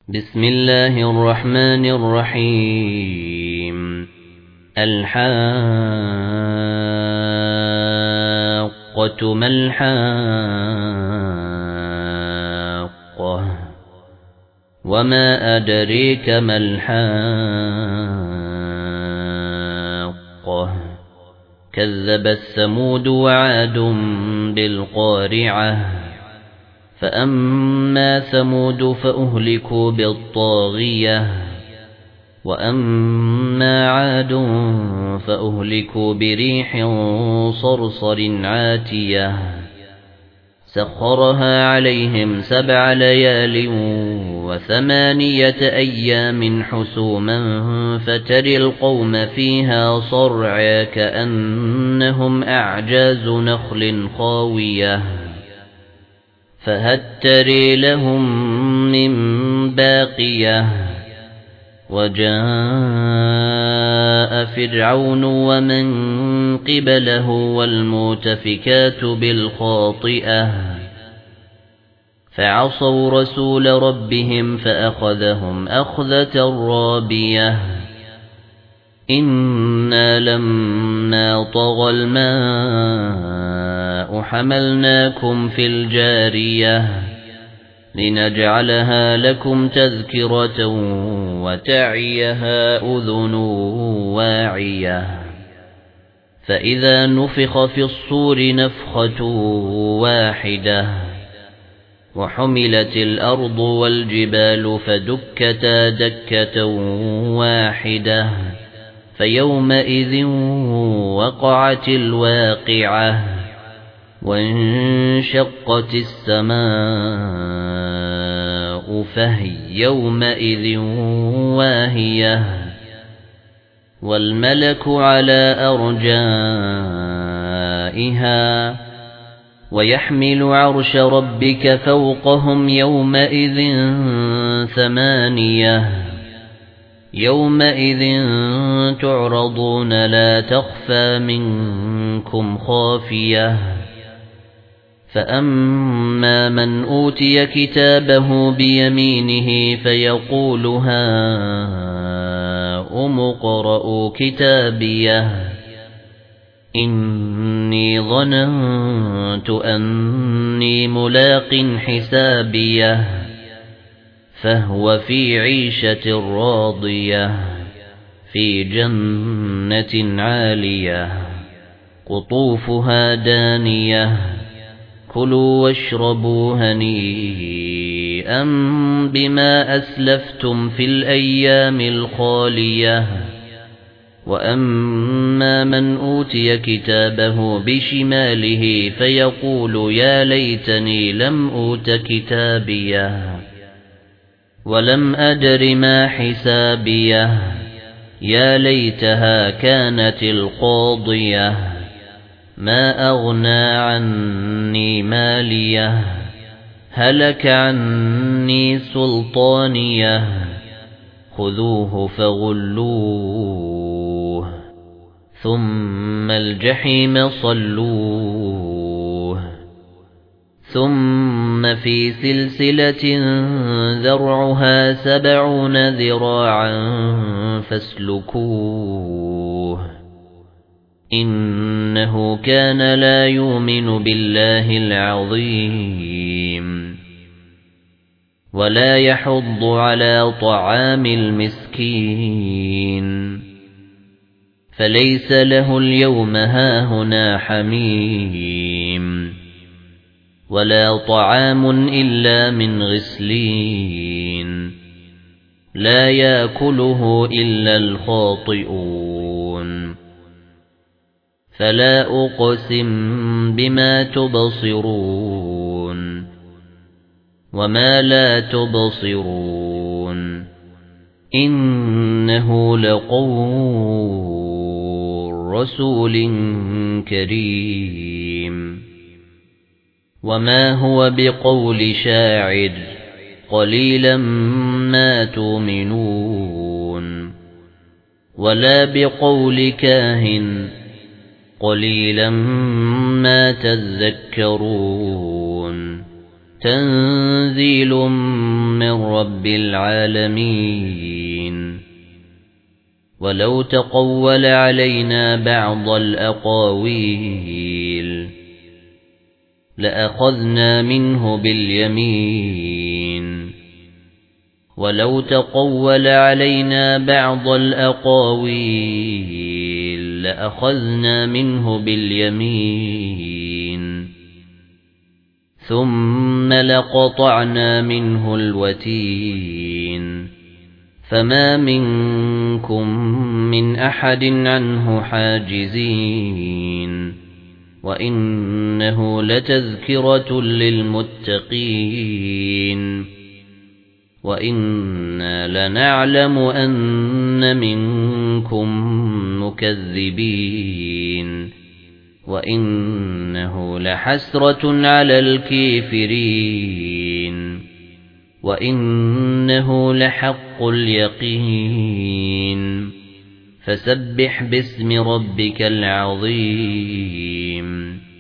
بسم الله الرحمن الرحيم. الحاقة ما الحاقة وما أدريك ما الحاقة كذبت ثمود وعاد بالقارعة فأما ثمود فأهلكوا بالطاغية وأما عاد فأهلكوا بريح صرصر عاتية سخرها عليهم 7 ليال و8 أيام حسوما فترى القوم فيها صرعى كأنهم أعجاز نخل خاوية فهل ترى لهم من باقية وجاء فرعون ومن قبله والمؤتفكات بالخاطئة فعصوا رسول ربهم فأخذهم أخذة رابية إنا لما طغى الماء حملناكم في الجارية لنجعلها لكم تذكرة وتعيها أذن واعية فإذا نفخ في الصور نفخة واحدة وحملت الأرض والجبال فدكتا دكة واحدة فيومئذ وقعت الواقعة وانشقت السماء فهي يومئذ واهية والملك على أرجائها ويحمل عرش ربك فوقهم يومئذ 8 يومئذ تعرضون لا تخفى منكم خافية فأما من أوتي كتابه بيمينه فيقول هاؤم اقرءوا كتابيه إني ظننت أني ملاق حسابيه فهو في عيشة راضية في جنة عالية قطوفها دانية كلوا واشربوا هنيئا بما أسلفتم في الأيام الخالية وأما من أوتي كتابه بشماله فيقول يا ليتني لم أوت كتابيه ولم أدر ما حسابيه يا ليتها كانت القاضية ما أغنى عني ماليه هلك عني سلطانيه خذوه فغلوه ثم الجحيم صلوه ثم في سلسلة ذرعها 70 ذراعا فاسلكوه إنه كان لا يؤمن بالله العظيم ولا يحض على طعام المسكين فليس له اليوم هاهنا حميم ولا طعام إلا من غسلين لا يأكله إلا الخاطئون فلا أقسم بما تبصرون وما لا تبصرون إنه لقول رسول كريم وما هو بقول شاعر قليلا ما تؤمنون ولا بقول كاهن قليلا ما تذكرون تنزيل من رب العالمين ولو تقول علينا بعض الأقاويل لأخذنا منه باليمين ولو تقول علينا بعض الأقاويل لأخذنا منه باليمين ثم لقطعنا منه الوتين فما منكم من أحد عنه حاجزين وإنه لتذكرة للمتقين وإنا لنعلم أن منكم مكذبين وإنه لحسرة على الكافرين وإنه لحق اليقين فسبح باسم ربك العظيم